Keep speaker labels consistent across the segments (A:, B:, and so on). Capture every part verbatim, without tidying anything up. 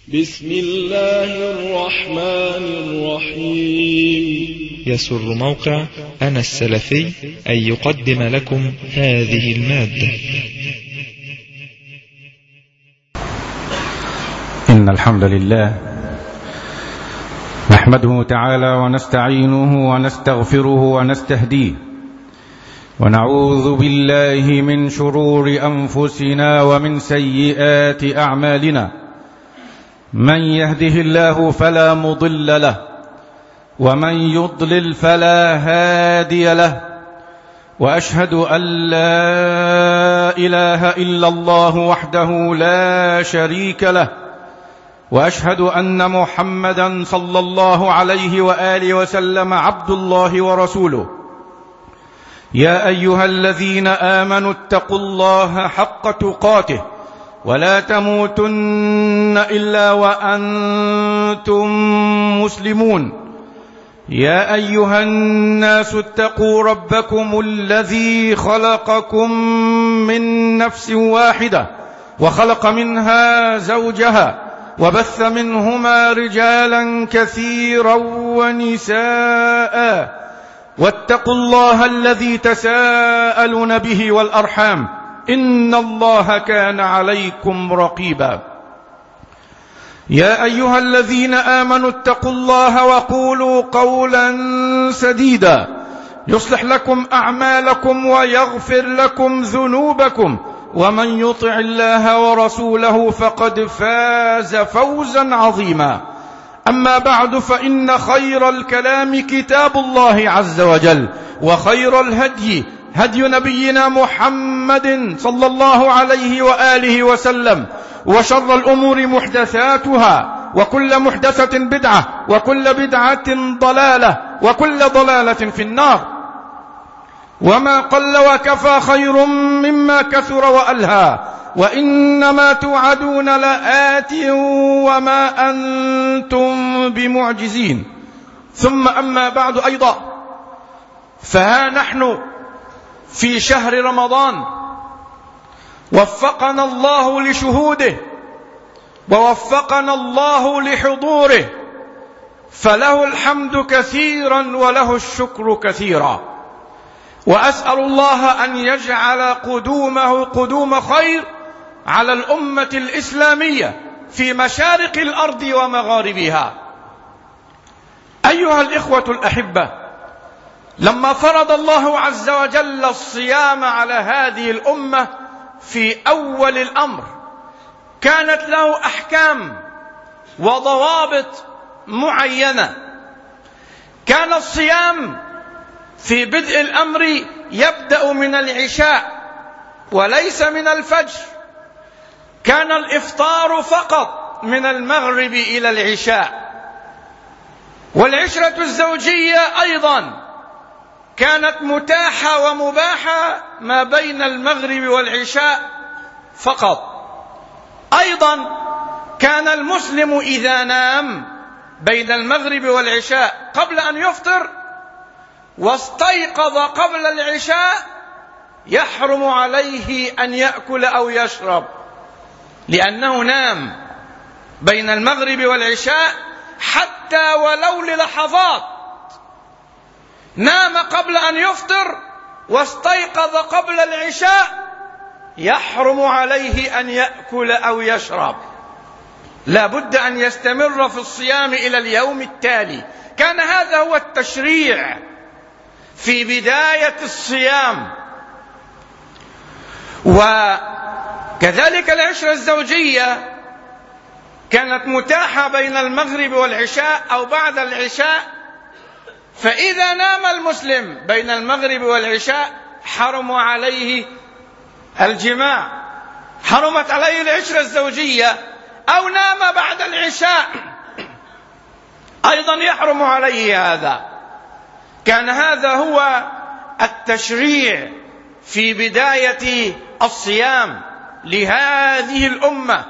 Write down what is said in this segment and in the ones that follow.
A: بسم الله الرحمن الرحيم.
B: يسر موقع أنا السلفي أن يقدم لكم هذه المادة.
C: إن الحمد لله نحمده تعالى ونستعينه ونستغفره ونستهديه، ونعوذ بالله من شرور أنفسنا ومن سيئات أعمالنا. من يهده الله فلا مضل له، ومن يضلل فلا هادي له، وأشهد أن لا إله إلا الله وحده لا شريك له، وأشهد أن محمدا صلى الله عليه وآله وسلم عبد الله ورسوله. يا أيها الذين آمنوا اتقوا الله حق تقاته ولا تموتن إلا وأنتم مسلمون. يا أيها الناس اتقوا ربكم الذي خلقكم من نفس واحدة وخلق منها زوجها وبث منهما رجالا كثيرا ونساء، واتقوا الله الذي تساءلون به والأرحام إن الله كان عليكم رقيبا. يا أيها الذين آمنوا اتقوا الله وقولوا قولا سديدا يصلح لكم أعمالكم ويغفر لكم ذنوبكم، ومن يطع الله ورسوله فقد فاز فوزا عظيما. أما بعد، فإن خير الكلام كتاب الله عز وجل، وخير الهدي هدي نبينا محمد صلى الله عليه وآله وسلم، وشر الأمور محدثاتها، وكل محدثة بدعة، وكل بدعة ضلالة، وكل ضلالة في النار. وما قل وكفى خير مما كثر وألهى، وإنما توعدون لآت وما أنتم بمعجزين. ثم أما بعد أيضا، فها نحن في شهر رمضان وفقنا الله لشهوده، ووفقنا الله لحضوره، فله الحمد كثيرا وله الشكر كثيرا. وأسأل الله أن يجعل قدومه قدوم خير على الأمة الإسلامية في مشارق الأرض ومغاربها. أيها الإخوة الأحبة، لما فرض الله عز وجل الصيام على هذه الأمة في أول الأمر، كانت له أحكام وضوابط معينة. كان الصيام في بدء الأمر يبدأ من العشاء وليس من الفجر. كان الإفطار فقط من المغرب إلى العشاء. والعشرة الزوجية أيضا كانت متاحة ومباحة ما بين المغرب والعشاء فقط. أيضا كان المسلم إذا نام بين المغرب والعشاء قبل أن يفطر واستيقظ قبل العشاء يحرم عليه أن يأكل أو يشرب، لأنه نام بين المغرب والعشاء حتى ولو للحظات. نام قبل أن يفطر واستيقظ قبل العشاء، يحرم عليه أن يأكل أو يشرب، لا بد أن يستمر في الصيام إلى اليوم التالي. كان هذا هو التشريع في بداية الصيام. وكذلك العشرة الزوجية كانت متاحة بين المغرب والعشاء أو بعد العشاء، فإذا نام المسلم بين المغرب والعشاء حرم عليه الجماع، حرمت عليه العشرة الزوجية. أو نام بعد العشاء أيضا يحرم عليه هذا. كان هذا هو التشريع في بداية الصيام لهذه الأمة.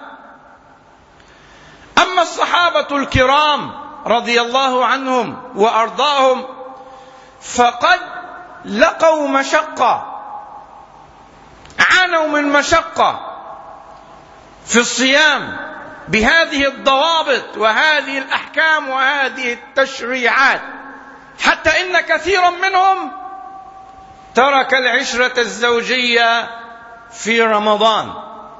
C: أما الصحابة الكرام رضي الله عنهم وأرضاهم فقد لقوا مشقة، عانوا من مشقة في الصيام بهذه الضوابط وهذه الأحكام وهذه التشريعات، حتى إن كثيرا منهم ترك العشرة الزوجية في رمضان،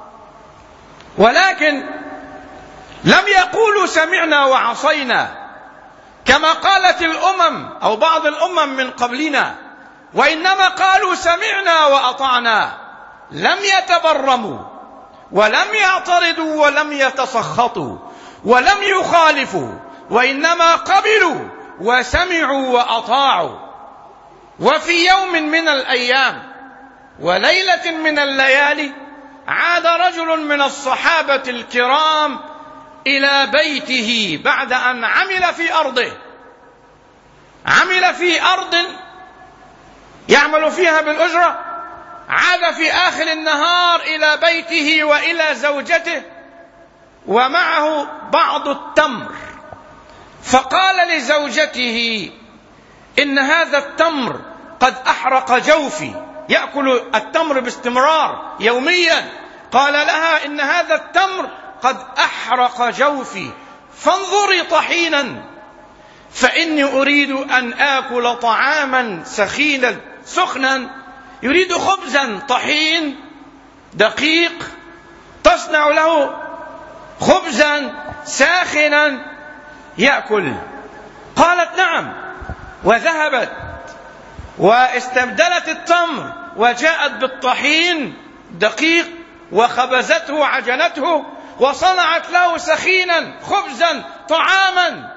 C: ولكن لم يقولوا سمعنا وعصينا كما قالت الأمم أو بعض الأمم من قبلنا، وإنما قالوا سمعنا وأطعنا، لم يتبرموا ولم يعترضوا ولم يتسخطوا ولم يخالفوا، وإنما قبلوا وسمعوا وأطاعوا. وفي يوم من الأيام وليلة من الليالي عاد رجل من الصحابة الكرام إلى بيته بعد أن عمل في أرضه، عمل في أرض يعمل فيها بالأجرة، عاد في آخر النهار إلى بيته وإلى زوجته ومعه بعض التمر، فقال لزوجته إن هذا التمر قد أحرق جوفي، يأكل التمر باستمرار يوميا، قال لها إن هذا التمر قد أحرق جوفي، فانظري طحينا فإني أريد أن آكل طعاما سخينا سخنا، يريد خبزا طحين دقيق تصنع له خبزا ساخنا يأكل. قالت نعم، وذهبت واستبدلت التمر وجاءت بالطحين دقيق وخبزته وعجنته وصنعت له سخينا خبزا طعاما،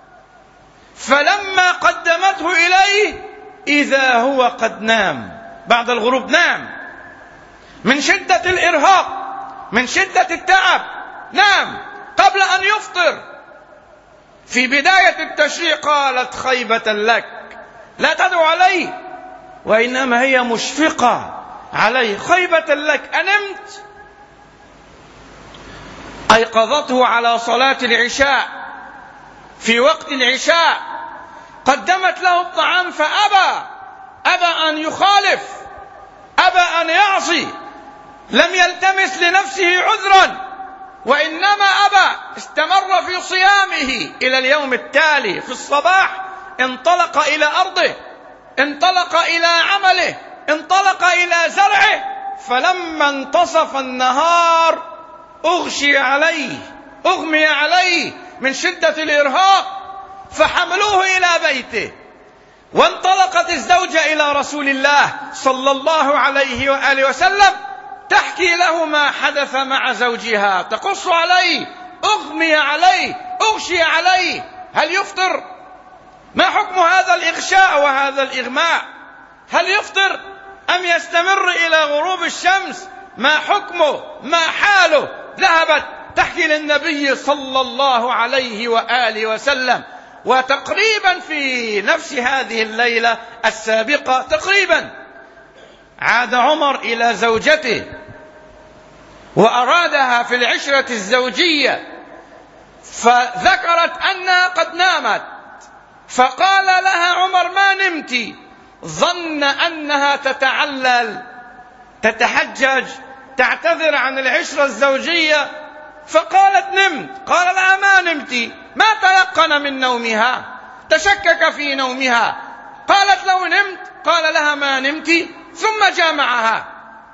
C: فلما قدمته إليه إذا هو قد نام بعد الغروب، نام من شدة الإرهاق من شدة التعب، نام قبل أن يفطر. في بداية التشريع قالت خيبة لك، لا تدعو عليه، وإنما هي مشفقة عليه، خيبة لك أنمت. أيقظته على صلاة العشاء في وقت العشاء، قدمت له الطعام فأبى، أبى أن يخالف، أبى أن يعصي، لم يلتمس لنفسه عذرا، وإنما أبى، استمر في صيامه إلى اليوم التالي. في الصباح انطلق إلى أرضه، انطلق إلى عمله، انطلق إلى زرعه، فلما انتصف النهار أغشي عليه، أغمي عليه من شدة الإرهاق، فحملوه إلى بيته. وانطلقت الزوجة إلى رسول الله صلى الله عليه وآله وسلم تحكي له ما حدث مع زوجها، تقص عليه، أغمي عليه، أغشي عليه، هل يفطر؟ ما حكم هذا الإغشاء وهذا الإغماء؟ هل يفطر أم يستمر إلى غروب الشمس؟ ما حكمه؟ ما حاله؟ ذهبت تحكي للنبي صلى الله عليه وآله وسلم. وتقريبا في نفس هذه الليلة السابقة تقريبا عاد عمر إلى زوجته وأرادها في العشرة الزوجية، فذكرت أنها قد نامت، فقال لها عمر ما نمت، ظن أنها تتعلل تتحجج تعتذر عن العشرة الزوجية، فقالت نمت، قال لها ما نمت، ما تيقن من نومها، تشكك في نومها، قالت لو نمت، قال لها ما نمت، ثم جامعها.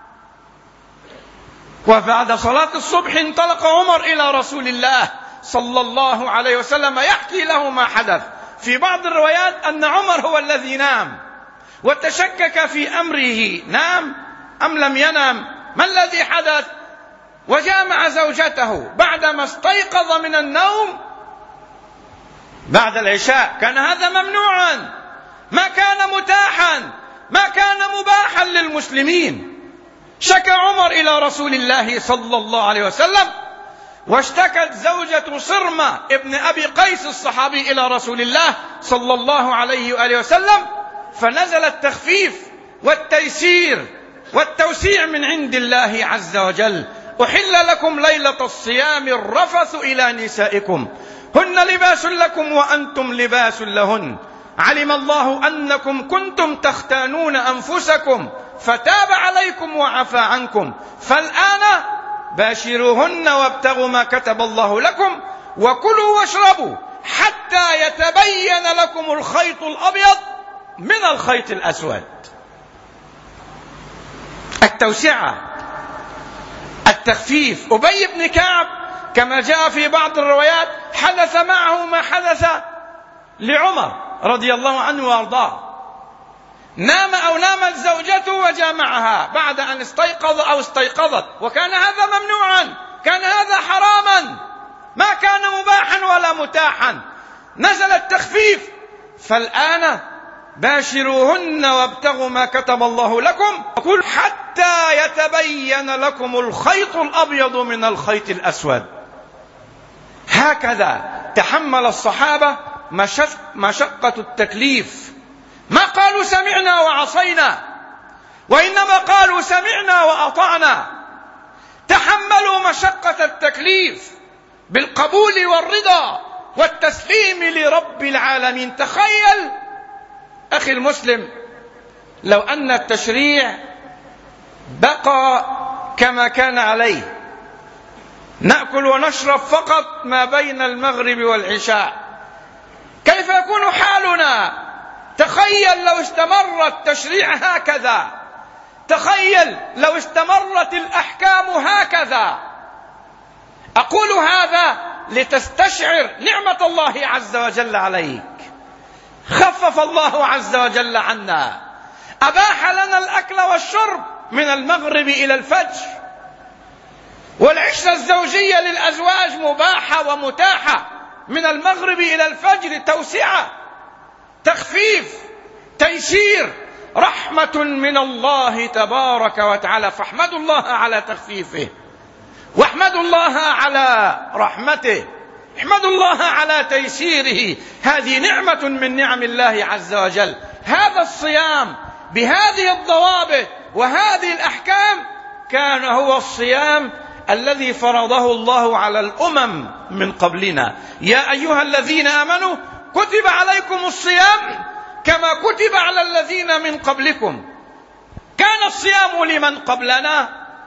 C: وبعد صلاة الصبح انطلق عمر إلى رسول الله صلى الله عليه وسلم يحكي له ما حدث. في بعض الروايات أن عمر هو الذي نام وتشكك في أمره، نام أم لم ينام، ما الذي حدث؟ وجامع زوجته بعدما استيقظ من النوم بعد العشاء. كان هذا ممنوعا، ما كان متاحا، ما كان مباحا للمسلمين. شكى عمر إلى رسول الله صلى الله عليه وسلم، واشتكت زوجة صرمة ابن أبي قيس الصحابي إلى رسول الله صلى الله عليه وآله وسلم، فنزل التخفيف والتيسير والتوسيع من عند الله عز وجل. أحل لكم ليلة الصيام الرفث إلى نسائكم هن لباس لكم وأنتم لباس لهن، علم الله أنكم كنتم تختانون أنفسكم فتاب عليكم وعفى عنكم، فالآن باشروهن وابتغوا ما كتب الله لكم وكلوا واشربوا حتى يتبين لكم الخيط الأبيض من الخيط الأسود. التوسعة، التخفيف. أبي بن كعب كما جاء في بعض الروايات حدث معه ما حدث لعمر رضي الله عنه وارضاه. نام أو نامت زوجته وجامعها بعد أن استيقظ أو استيقظت، وكان هذا ممنوعا، كان هذا حراما، ما كان مباحا ولا متاحا. نزل التخفيف، فالآن باشروهن وابتغوا ما كتب الله لكم وكلوا حتى يتبين لكم الخيط الأبيض من الخيط الأسود. هكذا تحمل الصحابة مشقة التكليف. ما قالوا سمعنا وعصينا، وإنما قالوا سمعنا وأطعنا. تحملوا مشقة التكليف بالقبول والرضا والتسليم لرب العالمين. تخيل أخي المسلم لو أن التشريع بقى كما كان عليه، نأكل ونشرب فقط ما بين المغرب والعشاء، كيف يكون حالنا؟ تخيل لو استمر التشريع هكذا، تخيل لو استمرت الأحكام هكذا. أقول هذا لتستشعر نعمة الله عز وجل عليك. خفف الله عز وجل عنا، أباح لنا الأكل والشرب من المغرب إلى الفجر، والعشرة الزوجية للأزواج مباحة ومتاحة من المغرب إلى الفجر. توسعة، تخفيف، تيسير، رحمة من الله تبارك وتعالى. فاحمدوا الله على تخفيفه، واحمدوا الله على رحمته، احمدوا الله على تيسيره. هذه نعمة من نعم الله عز وجل. هذا الصيام بهذه الضوابط وهذه الأحكام كان هو الصيام الذي فرضه الله على الأمم من قبلنا. يا أيها الذين آمنوا كتب عليكم الصيام كما كتب على الذين من قبلكم. كان الصيام لمن قبلنا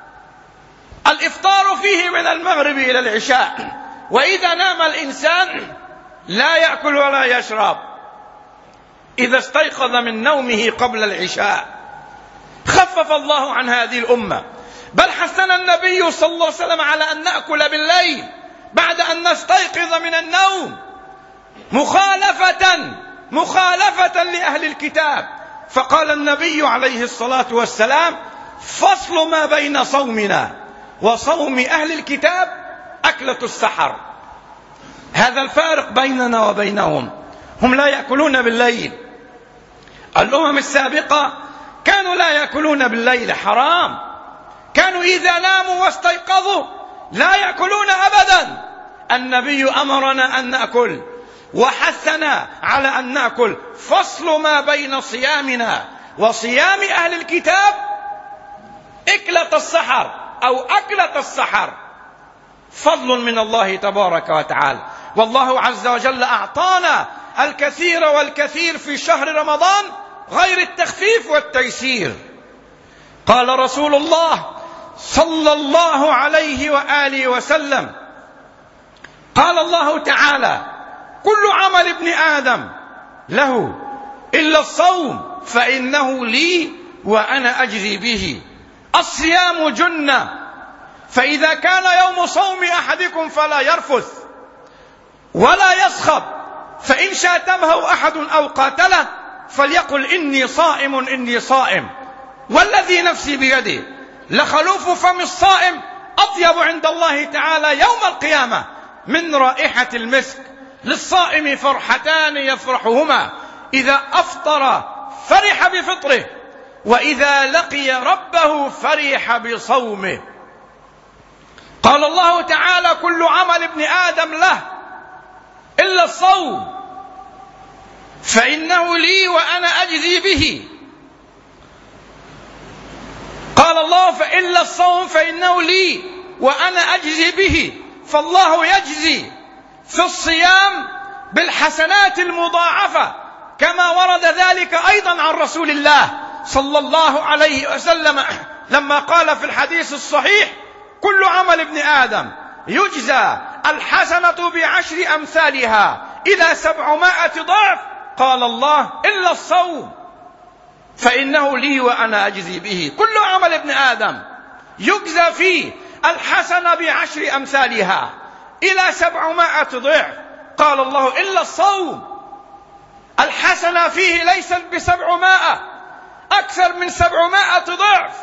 C: الإفطار فيه من المغرب إلى العشاء، وإذا نام الإنسان لا يأكل ولا يشرب إذا استيقظ من نومه قبل العشاء. خفف الله عن هذه الأمة، بل حثنا النبي صلى الله عليه وسلم على أن نأكل بالليل بعد أن نستيقظ من النوم، مخالفة مخالفة لأهل الكتاب. فقال النبي عليه الصلاة والسلام: فصل ما بين صومنا وصوم أهل الكتاب أكلة السحر. هذا الفارق بيننا وبينهم. هم لا يأكلون بالليل. الأمم السابقة كانوا لا يأكلون بالليل، حرام. كانوا إذا ناموا واستيقظوا لا يأكلون أبدا. النبي أمرنا أن نأكل وحثنا على أن نأكل. فصل ما بين صيامنا وصيام أهل الكتاب أكلة السحر أو أكلة السحر، فضل من الله تبارك وتعالى. والله عز وجل أعطانا الكثير والكثير في شهر رمضان غير التخفيف والتيسير. قال رسول الله صلى الله عليه وآله وسلم: قال الله تعالى: كل عمل ابن آدم له إلا الصوم فإنه لي وأنا أجزي به. الصيام جنة، فإذا كان يوم صوم أحدكم فلا يرفث ولا يصخب، فإن شاتمه أحد أو قاتله فليقل إني صائم إني صائم، والذي نفسي بيده لخلوف فم الصائم أطيب عند الله تعالى يوم القيامة من رائحة المسك. للصائم فرحتان يفرحهما: إذا أفطر فرح بفطره، وإذا لقي ربه فرح بصومه. قال الله تعالى: كل عمل ابن آدم له إلا الصوم فإنه لي وأنا أجزي به. قال الله: فإلا الصوم فإنه لي وأنا أجزي به. فالله يجزي في الصيام بالحسنات المضاعفة، كما ورد ذلك أيضا عن رسول الله صلى الله عليه وسلم لما قال في الحديث الصحيح: كل عمل ابن آدم يجزى الحسنة بعشر أمثالها إلى سبعمائة ضعف. قال الله إلا الصوم فإنه لي وأنا أجزي به. كل عمل ابن آدم يجزى فيه الحسنة بعشر أمثالها إلى سبعمائة ضعف. قال الله إلا الصوم، الحسنة فيه ليست بسبعمائة، أكثر من سبعمائة ضعف.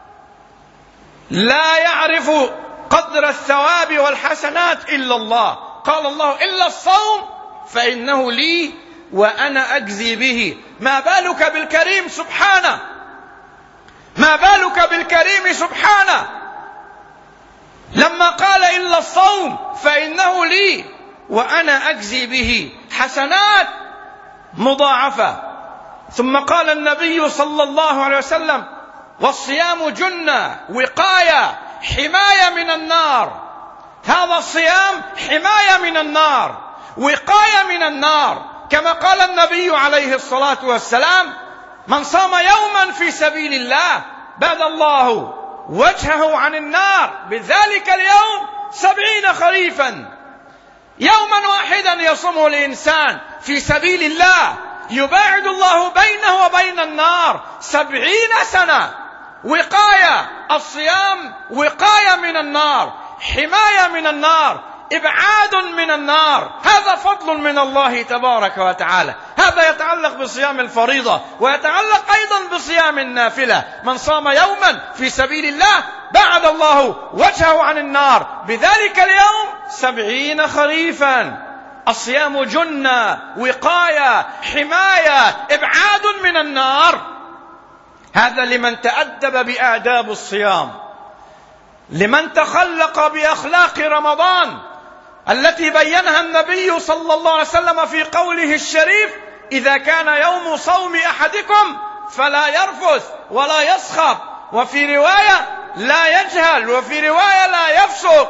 C: لا يعرف قدر الثواب والحسنات إلا الله. قال الله إلا الصوم فإنه لي وأنا أجزي به. ما بالك بالكريم سبحانه، ما بالك بالكريم سبحانه لما قال إلا الصوم فإنه لي وأنا أجزي به، حسنات مضاعفة. ثم قال النبي صلى الله عليه وسلم والصيام جنة وقاية حماية من النار. هذا الصيام حماية من النار، وقاية من النار، كما قال النبي عليه الصلاة والسلام من صام يوما في سبيل الله باد الله وجهه عن النار بذلك اليوم سبعين خريفا. يوما واحدا يصومه الإنسان في سبيل الله يباعد الله بينه وبين النار سبعين سنة. وقاية، الصيام وقاية من النار، حماية من النار، إبعاد من النار. هذا فضل من الله تبارك وتعالى. هذا يتعلق بصيام الفريضة ويتعلق أيضا بصيام النافلة. من صام يوما في سبيل الله بعد الله وجهه عن النار بذلك اليوم سبعين خريفا. الصيام جنة وقاية حماية إبعاد من النار. هذا لمن تأدب بآداب الصيام، لمن تخلق بأخلاق رمضان التي بينها النبي صلى الله عليه وسلم في قوله الشريف إذا كان يوم صوم أحدكم فلا يرفث ولا يصخب، وفي رواية لا يجهل، وفي رواية لا يفسق.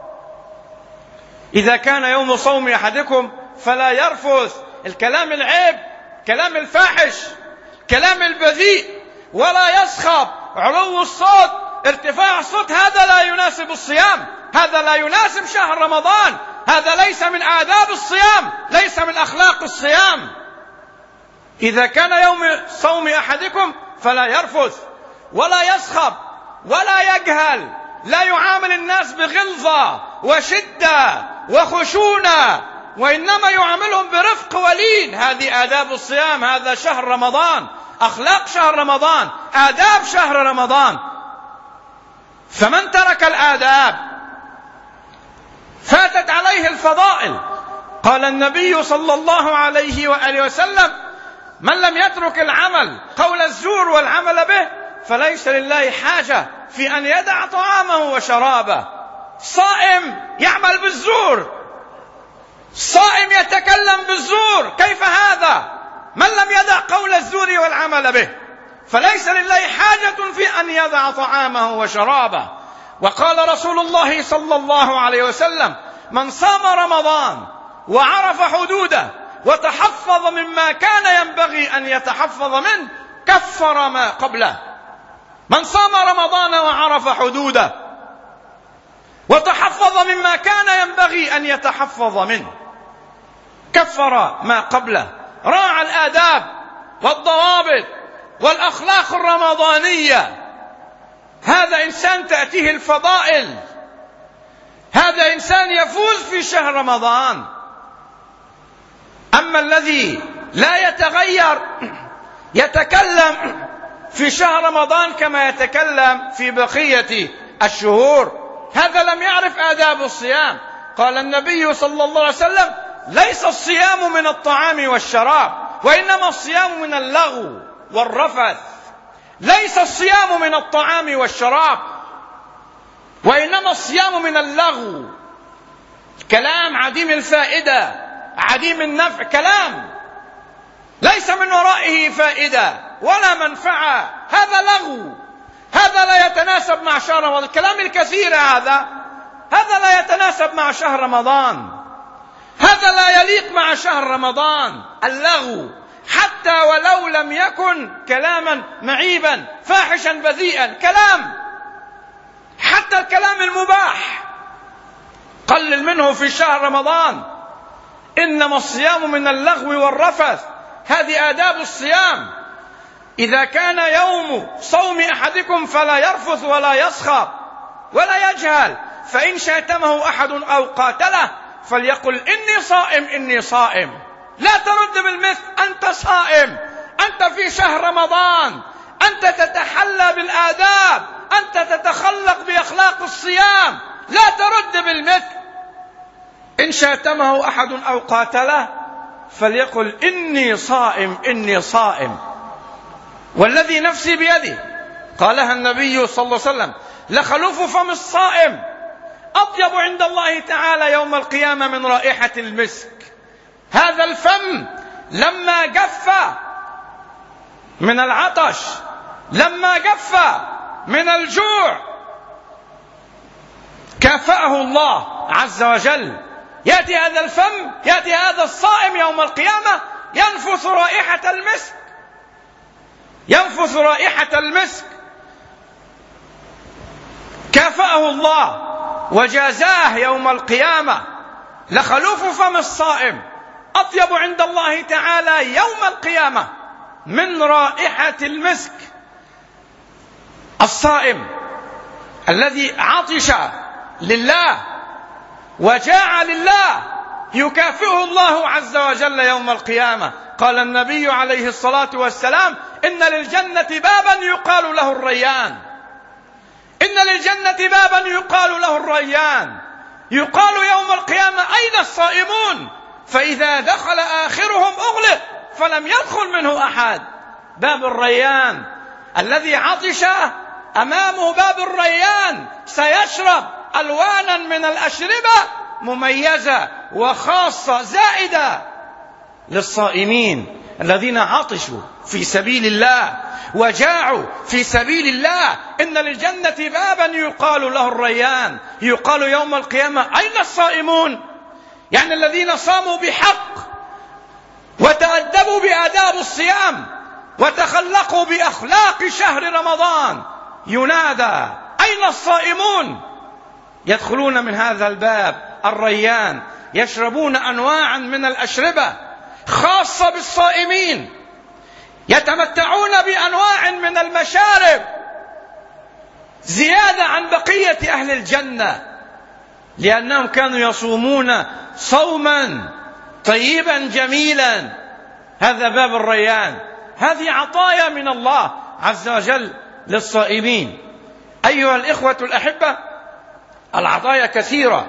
C: إذا كان يوم صوم أحدكم فلا يرفث، الكلام العيب، كلام الفاحش، كلام البذيء، ولا يصخب، علو الصوت، ارتفاع الصوت، هذا لا يناسب الصيام، هذا لا يناسب شهر رمضان، هذا ليس من آداب الصيام، ليس من أخلاق الصيام. إذا كان يوم صوم أحدكم فلا يرفث ولا يصخب ولا يجهل، لا يعامل الناس بغلظة وشدة وخشونة، وإنما يعاملهم برفق ولين. هذه آداب الصيام، هذا شهر رمضان، أخلاق شهر رمضان، آداب شهر رمضان. فمن ترك الآداب فاتت عليه الفضائل. قال النبي صلى الله عليه وآله وسلم من لم يترك العمل قول الزور والعمل به فليس لله حاجة في أن يدع طعامه وشرابه. صائم يعمل بالزور، صائم يتكلم بالزور، كيف هذا؟ من لم يدع قول الزور والعمل به فليس لله حاجة في أن يدع طعامه وشرابه. وقال رسول الله صلى الله عليه وسلم من صام رمضان وعرف حدوده وتحفظ مما كان ينبغي أن يتحفظ منه كفر ما قبله. من صام رمضان وعرف حدوده وتحفظ مما كان ينبغي أن يتحفظ منه كفر ما قبله. راعى الآداب والضوابط والأخلاق الرمضانية. هذا إنسان تأتيه الفضائل، هذا إنسان يفوز في شهر رمضان. أما الذي لا يتغير يتكلم في شهر رمضان كما يتكلم في بقية الشهور، هذا لم يعرف آداب الصيام. قال النبي صلى الله عليه وسلم ليس الصيام من الطعام والشراب وإنما الصيام من اللغو والرفث. ليس الصيام من الطعام والشراب وإنما الصيام من اللغو، كلام عديم الفائدة عديم النفع، كلام ليس من ورائه فائدة ولا منفعة، هذا لغو، هذا لا يتناسب مع شهر رمضان. الكلام الكثير هذا هذا لا يتناسب مع شهر رمضان، هذا لا يليق مع شهر رمضان. اللغو حتى ولو لم يكن كلاما معيبا فاحشا بذيئا، كلام حتى الكلام المباح قلل منه في شهر رمضان. إنما الصيام من اللغو والرفث، هذه آداب الصيام. إذا كان يوم صوم أحدكم فلا يرفث ولا يصخب ولا يجهل، فإن شاتمه أحد أو قاتله فليقل إني صائم إني صائم. لا ترد بالمثل، أنت صائم، أنت في شهر رمضان، أنت تتحلى بالآداب، أنت تتخلق بأخلاق الصيام، لا ترد بالمثل. إن شاتمه أحد أو قاتله فليقل إني صائم إني صائم. والذي نفسي بيده، قالها النبي صلى الله عليه وسلم: لخلوف فم الصائم أطيب عند الله تعالى يوم القيامة من رائحة المسك. هذا الفم لما جف من العطش، لما جف من الجوع، كافأه الله عز وجل. يأتي هذا الفم، يأتي هذا الصائم يوم القيامة ينفث رائحة المسك، ينفث رائحة المسك، كافأه الله وجازاه يوم القيامة. لخلوف فم الصائم أطيب عند الله تعالى يوم القيامة من رائحة المسك. الصائم الذي عطش لله وجاع لله يكافئه الله عز وجل يوم القيامة. قال النبي عليه الصلاة والسلام: إن للجنة بابا يقال له الريان، إن للجنة بابا يقال له الريان. يقال يوم القيامة: أين الصائمون؟ فإذا دخل آخرهم أغلق فلم يدخل منه أحد. باب الريان الذي عطش أمامه باب الريان سيشرب ألوانا من الأشربة مميزة وخاصة زائدة للصائمين الذين عطشوا في سبيل الله وجاعوا في سبيل الله. إن للجنة بابا يقال له الريان. يقال يوم القيامة: أين الصائمون؟ يعني الذين صاموا بحق وتأدبوا بآداب الصيام وتخلقوا بأخلاق شهر رمضان. ينادى: أين الصائمون؟ يدخلون من هذا الباب الريان، يشربون أنواعا من الأشربة خاصة بالصائمين، يتمتعون بأنواع من المشارب زيادة عن بقية أهل الجنة، لأنهم كانوا يصومون صوما طيبا جميلا. هذا باب الريان، هذه عطايا من الله عز وجل للصائمين. أيها الإخوة الأحبة، العطايا كثيرة.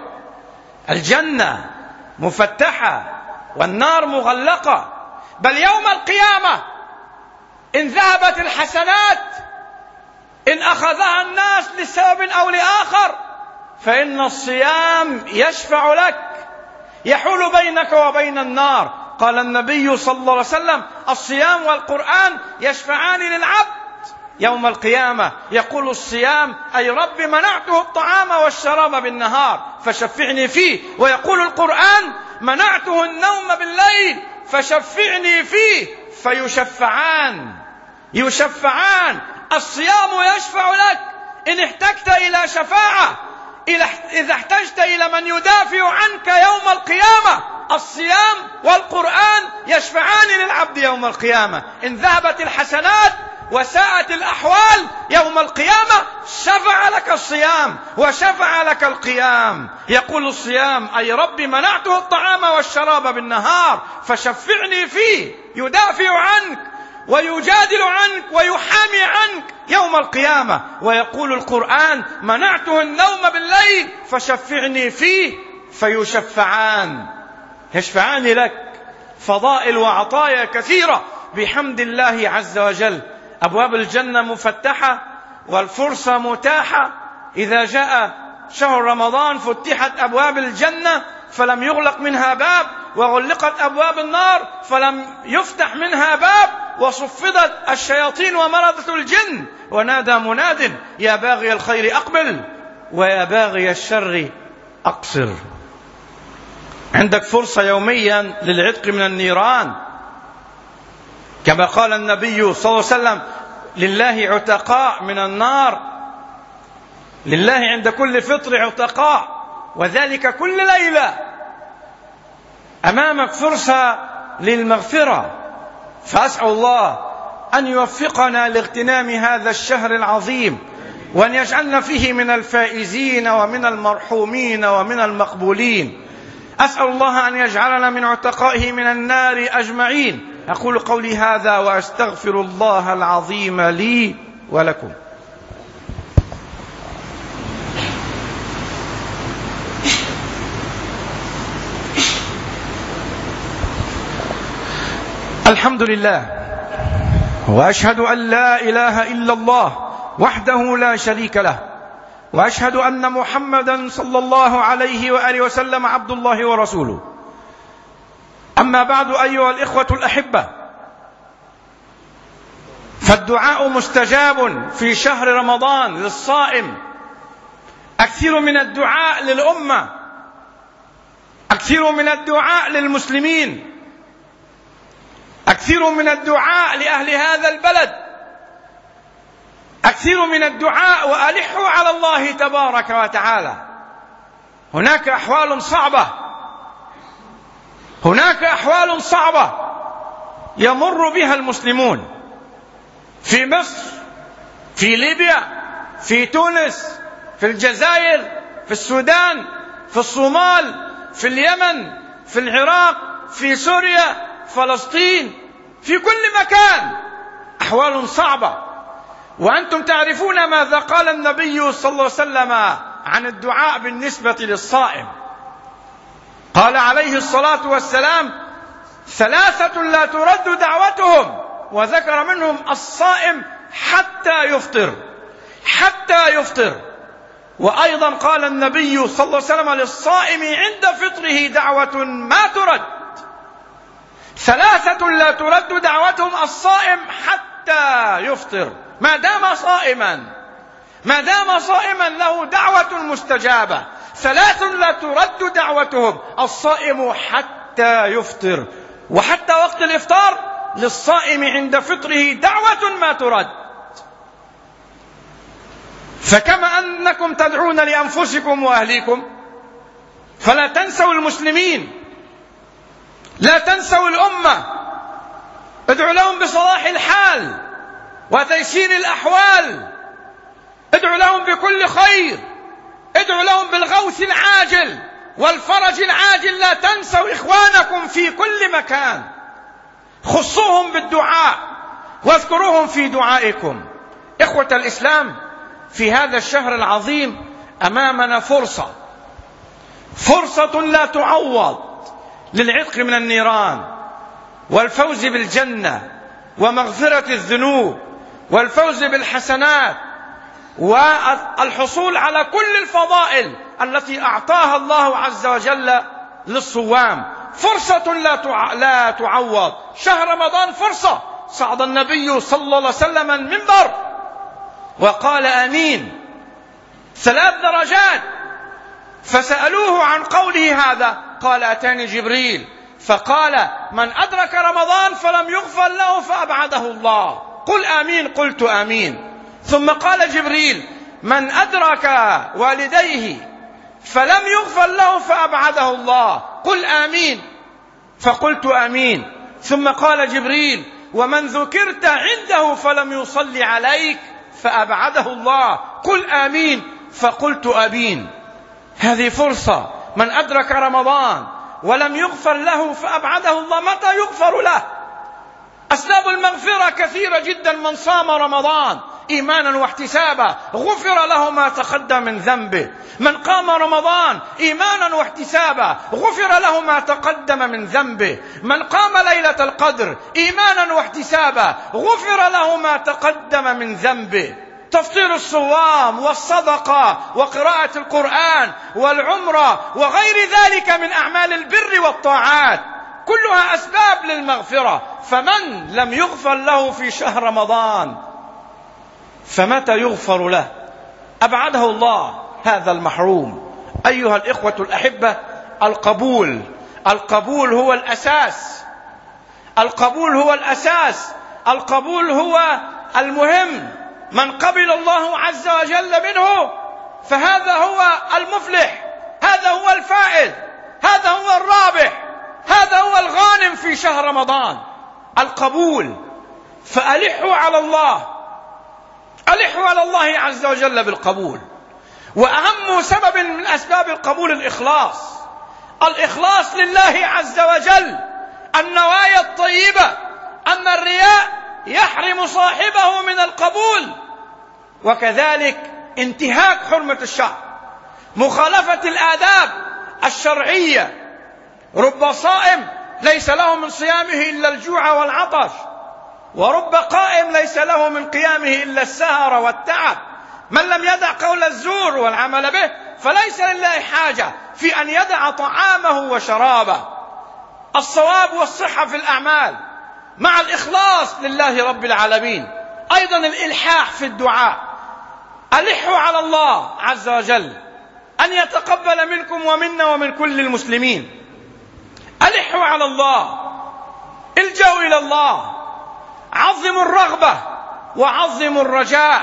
C: الجنة مفتحة والنار مغلقة، بل يوم القيامة إن ذهبت الحسنات، إن أخذها الناس لسبب أو لآخر، فإن الصيام يشفع لك، يحول بينك وبين النار. قال النبي صلى الله عليه وسلم: الصيام والقرآن يشفعان للعبد يوم القيامة. يقول الصيام: أي رب منعته الطعام والشراب بالنهار فشفعني فيه. ويقول القرآن: منعته النوم بالليل فشفعني فيه. فيشفعان، يشفعان. الصيام يشفع لك إن احتجت إلى شفاعة، إذا احتجت إلى من يدافع عنك يوم القيامة. الصيام والقرآن يشفعان للعبد يوم القيامة. إن ذهبت الحسنات وساءت الأحوال يوم القيامة، شفع لك الصيام وشفع لك القيام. يقول الصيام: أي ربي منعته الطعام والشراب بالنهار فشفعني فيه. يدافع عنك ويجادل عنك ويحامي عنك يوم القيامة. ويقول القرآن: منعته النوم بالليل فشفعني فيه. فيشفعان، يشفعان لك. فضائل وعطايا كثيرة بحمد الله عز وجل. أبواب الجنة مفتحة والفرصة متاحة. إذا جاء شهر رمضان فتحت أبواب الجنة فلم يغلق منها باب، وغلقت أبواب النار فلم يفتح منها باب، وصفدت الشياطين ومرضة الجن. ونادى مناد: يا باغي الخير أقبل ويا باغي الشر أقصر. عندك فرصة يوميا للعتق من النيران، كما قال النبي صلى الله عليه وسلم: لله عتقاء من النار لله عند كل فطر عتقاء، وذلك كل ليلة. أمامك فرصة للمغفرة، فأسأل الله أن يوفقنا لاغتنام هذا الشهر العظيم، وأن يجعلنا فيه من الفائزين ومن المرحومين ومن المقبولين. أسأل الله أن يجعلنا من عتقائه من النار أجمعين. أقول قولي هذا وأستغفر الله العظيم لي ولكم. الحمد لله، وأشهد أن لا إله إلا الله وحده لا شريك له، وأشهد أن محمدا صلى الله عليه وآله وسلم عبد الله ورسوله. أما بعد، أيها الإخوة الأحبة، فالدعاء مستجاب في شهر رمضان للصائم. أكثر من الدعاء للأمة، أكثر من الدعاء للمسلمين، أكثر من الدعاء لأهل هذا البلد، أكثر من الدعاء وألحوا على الله تبارك وتعالى. هناك أحوال صعبة، هناك أحوال صعبة يمر بها المسلمون في مصر، في ليبيا، في تونس، في الجزائر، في السودان، في الصومال، في اليمن، في العراق، في سوريا، فلسطين، في كل مكان أحوال صعبة. وأنتم تعرفون ماذا قال النبي صلى الله عليه وسلم عن الدعاء بالنسبة للصائم. قال عليه الصلاة والسلام: ثلاثة لا ترد دعوتهم، وذكر منهم الصائم حتى يفطر، حتى يفطر. وأيضا قال النبي صلى الله عليه وسلم للصائم عند فطره دعوة ما ترد. ثلاثة لا ترد دعوتهم: الصائم حتى يفطر، ما دام صائما، ما دام صائما له دعوة مستجابة. ثلاث لا ترد دعوتهم: الصائم حتى يفطر، وحتى وقت الإفطار للصائم عند فطره دعوة ما ترد. فكما أنكم تدعون لأنفسكم وأهليكم، فلا تنسوا المسلمين، لا تنسوا الأمة. ادعوا لهم بصلاح الحال وتيسير الأحوال، ادعوا لهم بكل خير، ادعوا لهم بالغوث العاجل والفرج العاجل. لا تنسوا إخوانكم في كل مكان، خصوهم بالدعاء واذكروهم في دعائكم. إخوة الإسلام، في هذا الشهر العظيم أمامنا فرصة، فرصة لا تعوض للعتق من النيران والفوز بالجنة ومغفرة الذنوب والفوز بالحسنات والحصول على كل الفضائل التي أعطاها الله عز وجل للصوام. فرصة لا لا تعوض. شهر رمضان فرصة. صعد النبي صلى الله عليه وسلم المنبر وقال آمين ثلاث درجات، فسألوه عن قوله هذا قال: أتاني جبريل فقال: من أدرك رمضان فلم يغفر له فأبعده الله. قل آمين. قلت آمين. ثم قال جبريل: من أدرك والديه فلم يغفر له فأبعده الله. قل آمين. فقلت آمين. ثم قال جبريل: ومن ذكرت عنده فلم يصلي عليك فأبعده الله. قل آمين. فقلت آمين. هذه فرصة. من أدرك رمضان ولم يغفر له فأبعده الله. متى يغفر له؟ أسباب المغفرة كثيرة جدا. من صام رمضان إيمانا واحتسابا غفر له ما تقدم من ذنبه. من قام رمضان إيمانا واحتسابا غفر له ما تقدم من ذنبه. من قام ليلة القدر إيمانا واحتسابا غفر له ما تقدم من ذنبه. تفطير الصوام والصدقة وقراءة القرآن والعمرة وغير ذلك من أعمال البر والطاعات كلها أسباب للمغفرة. فمن لم يغفر له في شهر رمضان فمتى يغفر له؟ أبعده الله هذا المحروم. أيها الإخوة الأحبة، القبول القبول هو الأساس، القبول هو الأساس، القبول هو المهم. من قبل الله عز وجل منه فهذا هو المفلح، هذا هو الفائز، هذا هو الرابح، هذا هو الغانم في شهر رمضان، القبول. فألحوا على الله، ألحوا على الله عز وجل بالقبول. وأهم سبب من أسباب القبول الإخلاص، الإخلاص لله عز وجل، النوايا الطيبة. أما الرياء يحرم صاحبه من القبول. وكذلك انتهاك حرمة الشهر، مخالفة الآداب الشرعية. رب صائم ليس له من صيامه إلا الجوع والعطش، ورب قائم ليس له من قيامه إلا السهر والتعب. من لم يدع قول الزور والعمل به فليس لله حاجة في أن يدع طعامه وشرابه. الصواب والصحة في الأعمال مع الإخلاص لله رب العالمين. أيضا الإلحاح في الدعاء، ألحوا على الله عز وجل أن يتقبل منكم ومنا ومن كل المسلمين. ألحوا على الله، الجوا إلى الله، عظموا الرغبة وعظموا الرجاء،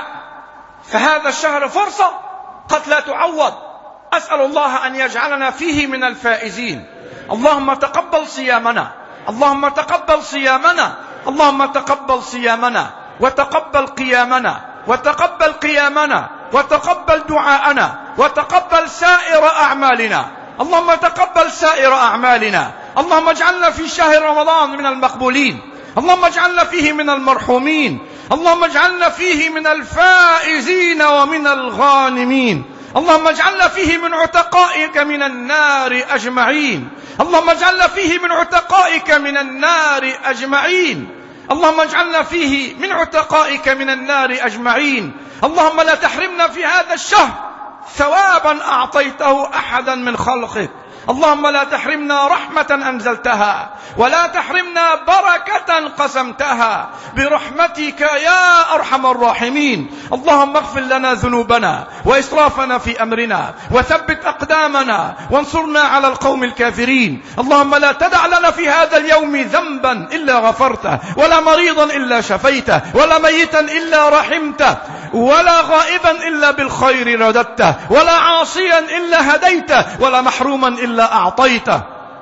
C: فهذا الشهر فرصة قد لا تعوض. أسأل الله أن يجعلنا فيه من الفائزين. اللهم تقبل صيامنا، اللهم تقبل صيامنا، اللهم تقبل صيامنا، وتقبل قيامنا، وتقبل قيامنا، وتقبل دعاءنا، وتقبل سائر أعمالنا. اللهم تقبل سائر أعمالنا. اللهم اجعلنا في شهر رمضان من المقبولين، اللهم اجعلنا فيه من المرحومين، اللهم اجعلنا فيه من الفائزين ومن الغانمين. اللهم اجعلنا فيه من عتقائك من النار أجمعين، اللهم اجعلنا فيه من عتقائك من النار أجمعين، اللهم اجعلنا فيه من عتقائك من النار أجمعين. اللهم لا تحرمنا في هذا الشهر ثوابا أعطيته أحدا من خلقك. اللهم لا تحرمنا رحمة أنزلتها، ولا تحرمنا بركة قسمتها، برحمتك يا أرحم الراحمين. اللهم اغفر لنا ذنوبنا وإسرافنا في أمرنا، وثبت أقدامنا، وانصرنا على القوم الكافرين. اللهم لا تدع لنا في هذا اليوم ذنبا إلا غفرته، ولا مريضا إلا شفيته، ولا ميتا إلا رحمته، ولا غائبا إلا بالخير رددته، ولا عاصيا إلا هديته، ولا محروما إلا أعطيته،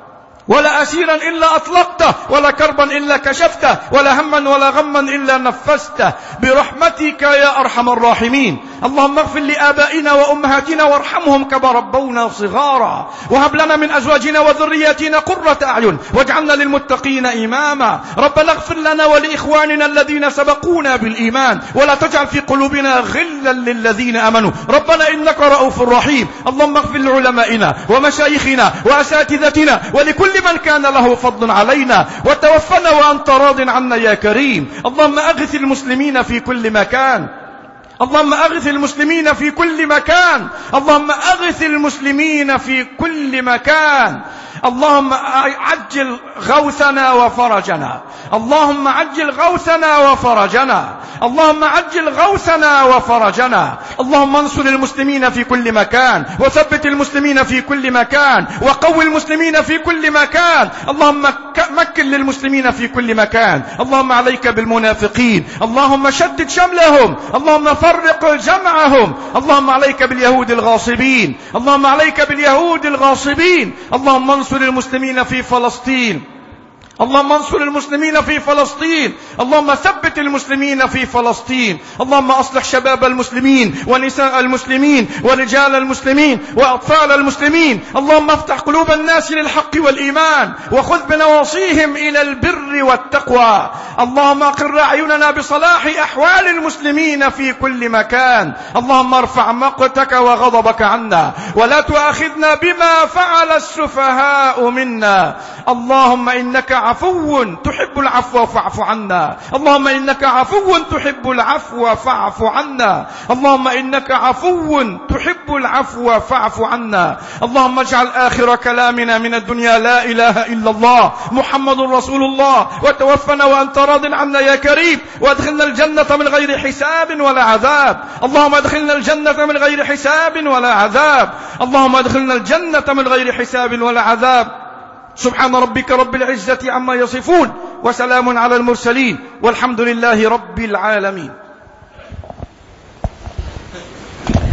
C: ولا أسيرا إلا أطلقته، ولا كربا إلا كشفته، ولا هما ولا غما إلا نفسته، برحمتك يا أرحم الراحمين. اللهم اغفر لآبائنا وأمهاتنا وارحمهم كما ربونا صغارا، وهب لنا من أزواجنا وذرياتنا قرة أعين واجعلنا للمتقين إماما. ربنا اغفر لنا ولإخواننا الذين سبقونا بالإيمان، ولا تجعل في قلوبنا غلا للذين آمنوا ربنا إنك رؤوف رحيم. اللهم اغفر لعلمائنا ومشايخنا وأساتذتنا ولكل من كان له فضل علينا، وتوفنا وأنت راض عنا يا كريم. اللهم أغث المسلمين في كل مكان، اللهم أغث المسلمين في كل مكان، اللهم أغث المسلمين في كل مكان. اللهم عجل غوثنا وفرجنا، اللهم عجل غوثنا وفرجنا، اللهم عجل غوثنا وفرجنا. اللهم انصر المسلمين في كل مكان، وثبت المسلمين في كل مكان، وقوي المسلمين في كل مكان. اللهم مكن للمسلمين في كل مكان. اللهم عليك بالمنافقين، اللهم شتت شملهم، اللهم فرق جمعهم. اللهم عليك باليهود الغاصبين، اللهم عليك باليهود الغاصبين. اللهم انصر المسلمين في فلسطين، اللهم انصر المسلمين في فلسطين، اللهم ثبت المسلمين في فلسطين. اللهم أصلح شباب المسلمين ونساء المسلمين ورجال المسلمين وأطفال المسلمين. اللهم افتح قلوب الناس للحق والإيمان، وخذ بنواصيهم إلى البر والتقوى. اللهم أقر أعيننا بصلاح أحوال المسلمين في كل مكان. اللهم ارفع مقتك وغضبك عنا، ولا تؤاخذنا بما فعل السفهاء منا. اللهم إنك عفو تحب العفو فاعف عنا، اللهم إنك عفو تحب العفو فاعف عنا، اللهم إنك عفو تحب العفو فاعف عنا. اللهم اجعل آخر كلامنا من الدنيا لا إله إلا الله محمد رسول الله، وتوفنا وأنت راض عنا يا كريم، وادخلنا الجنة من غير حساب ولا عذاب. اللهم ادخلنا الجنة من غير حساب ولا عذاب، اللهم ادخلنا الجنة من غير حساب ولا عذاب. سبحان ربك رب العزة عما يصفون، وسلام على المرسلين، والحمد لله رب العالمين.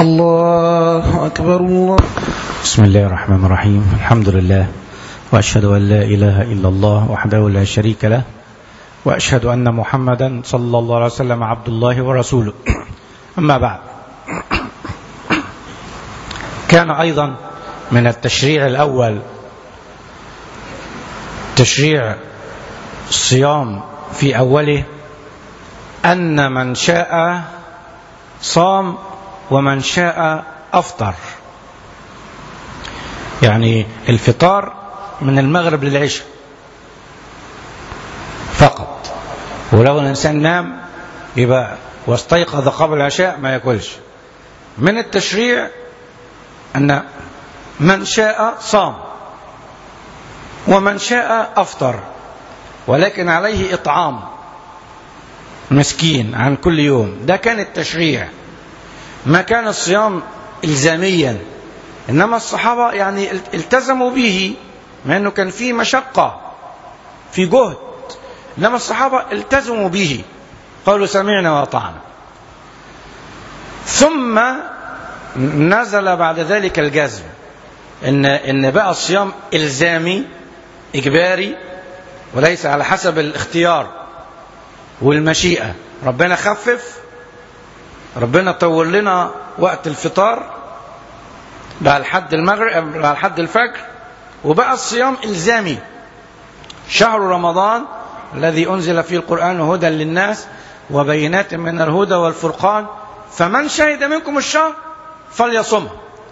D: الله أكبر الله. بسم الله الرحمن الرحيم. الحمد لله، وأشهد أن لا إله إلا الله وحده لا شريك له، وأشهد أن محمدا صلى الله عليه وسلم عبد الله ورسوله. أما بعد، كان أيضا من التشريع الأول تشريع الصيام في أوله أن من شاء صام ومن شاء أفطر. يعني الفطار من المغرب للعشاء فقط، ولو الإنسان نام يبقى واستيقظ قبل العشاء ما يأكلش. من التشريع أن من شاء صام ومن شاء أفطر، ولكن عليه إطعام مسكين عن كل يوم. ده كان التشريع، ما كان الصيام إلزاميا، إنما الصحابة يعني التزموا به مع أنه كان فيه مشقة في جهد، إنما الصحابة التزموا به، قالوا سمعنا وأطعنا. ثم نزل بعد ذلك الجزم، إن إن بقى الصيام إلزامي إجباري وليس على حسب الاختيار والمشيئة. ربنا خفف، ربنا طول لنا وقت الفطار بقى لحد المغرب، بقى لحد الفجر، وبقى الصيام إلزامي. شهر رمضان الذي أنزل فيه القرآن هدى للناس وبينات من الهدى والفرقان، فمن شهد منكم الشهر فليصمه.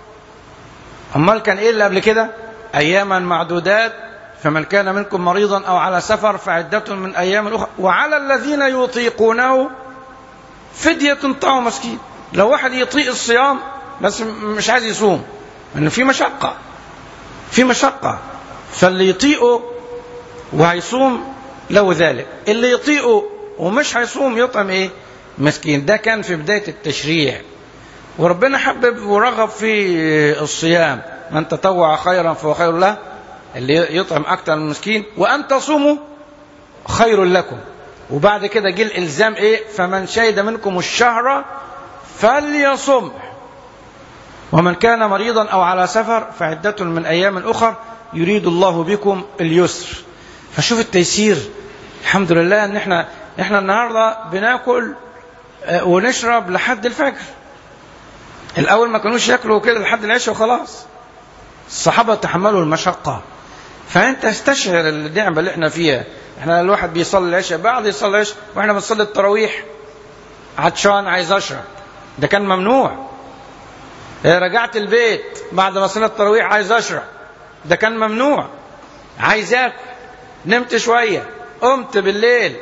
D: أمال كان إيه اللي قبل كده؟ أياما معدودات، فمن كان منكم مريضا أو على سفر فعدة من أيام أخرى، وعلى الذين يطيقونه فدية طعام مسكين. لو واحد يطيق الصيام بس مش عايز يصوم، لأن في مشقة في مشقة فاللي يطيقه وهيصوم له ذلك، اللي يطيقه ومش هيصوم يطعم إيه؟ مسكين. ده كان في بداية التشريع، وربنا حبب ورغب في الصيام. من تطوع خيرا فهو خير له، اللي يطعم أكثر من مسكين، وأن تصوموا خير لكم. وبعد كده جه الإلزام إيه؟ فمن شهد منكم الشهر فليصم، ومن كان مريضا أو على سفر فعدة من أيام أخر يريد الله بكم اليسر. فشوف التيسير، الحمد لله ان احنا احنا النهارده بناكل ونشرب لحد الفجر. الاول ما كانوش ياكلوا كده لحد العشاء وخلاص. الصحابه تحملوا المشقه، فانت استشعر النعمه اللي احنا فيها. احنا الواحد بيصلي العشاء، بعد يصلي العشاء واحنا بنصلي التراويح عطشان عايز اشرب، ده كان ممنوع. رجعت البيت بعد ما صليت التراويح عايز اشرب، ده كان ممنوع. عايز اكل، نمت شويه، قمت بالليل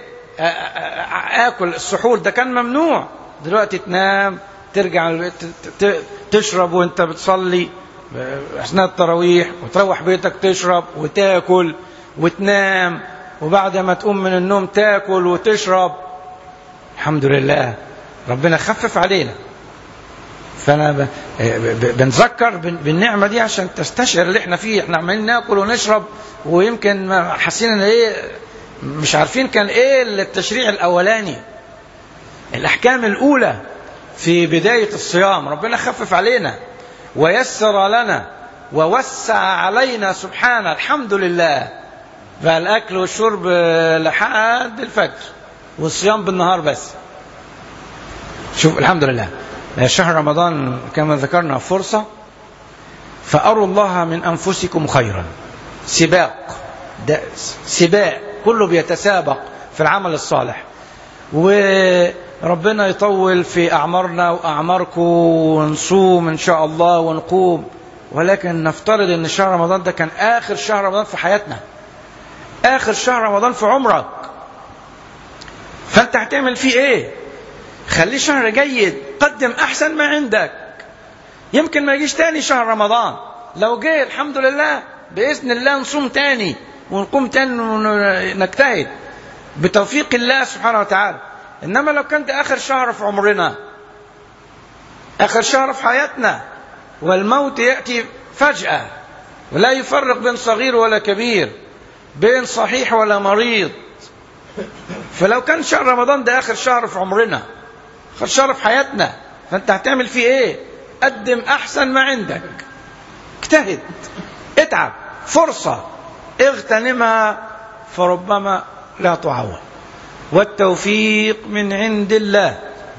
D: اكل السحور، ده كان ممنوع. دلوقتي تنام، ترجع البيت تشرب وانت بتصلي اثناء التراويح، وتروح بيتك تشرب وتاكل وتنام، وبعد ما تقوم من النوم تاكل وتشرب. الحمد لله ربنا خفف علينا. فانا بنذكر بالنعمه دي عشان تستشعر اللي احنا فيه. احنا عمالين ناكل ونشرب، ويمكن حاسين ان ايه، مش عارفين كان ايه التشريع الاولاني، الاحكام الاولى في بدايه الصيام. ربنا خفف علينا ويسر لنا ووسع علينا سبحانه، الحمد لله. فالاكل والشرب لحد الفجر، والصيام بالنهار بس. شوف الحمد لله، شهر رمضان كما ذكرنا فرصة، فأروا الله من أنفسكم خيرا. سباق، ده سباق، كله بيتسابق في العمل الصالح، وربنا يطول في أعمارنا وأعماركم، ونصوم إن شاء الله ونقوم. ولكن نفترض أن شهر رمضان ده كان آخر شهر رمضان في حياتنا، آخر شهر رمضان في عمرك، فأنت هتعمل فيه إيه؟ خليه شهر جيد، قدم أحسن ما عندك. يمكن ما يجيش تاني شهر رمضان، لو جه الحمد لله بإذن الله نصوم تاني ونقوم تاني ونجتهد بتوفيق الله سبحانه وتعالى. إنما لو كان ده آخر شهر في عمرنا، آخر شهر في حياتنا، والموت يأتي فجأة ولا يفرق بين صغير ولا كبير، بين صحيح ولا مريض. فلو كان شهر رمضان ده آخر شهر في عمرنا، آخر شهر في حياتنا، فأنت هتعمل فيه إيه؟
C: قدم أحسن ما عندك، اجتهد، اتعب، فرصة اغتنمها فربما لا تعوض. والتوفيق من عند الله،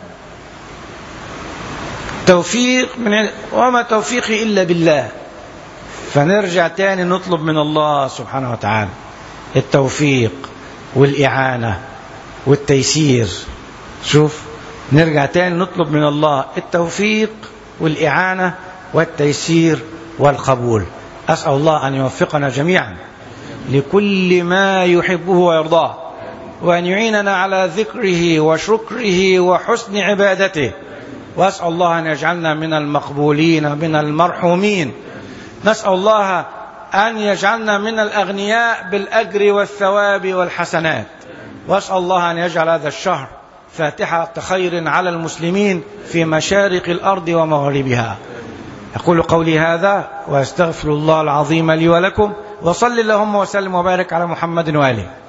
C: توفيق من عند، وما توفيقي إلا بالله. فنرجع تاني نطلب من الله سبحانه وتعالى التوفيق والإعانة والتيسير. شوف، نرجع تاني نطلب من الله التوفيق والإعانة والتيسير والقبول. أسأل الله أن يوفقنا جميعا لكل ما يحبه ويرضاه، وأن يعيننا على ذكره وشكره وحسن عبادته، وأسأل الله أن يجعلنا من المقبولين من المرحومين. نسأل الله أن يجعلنا من الأغنياء بالأجر والثواب والحسنات، وأسأل الله أن يجعل هذا الشهر فاتحة خير على المسلمين في مشارق الأرض ومغاربها. أقول قولي هذا وأستغفر الله العظيم لي ولكم، وصل اللهم وسلم وبارك على محمد وآله.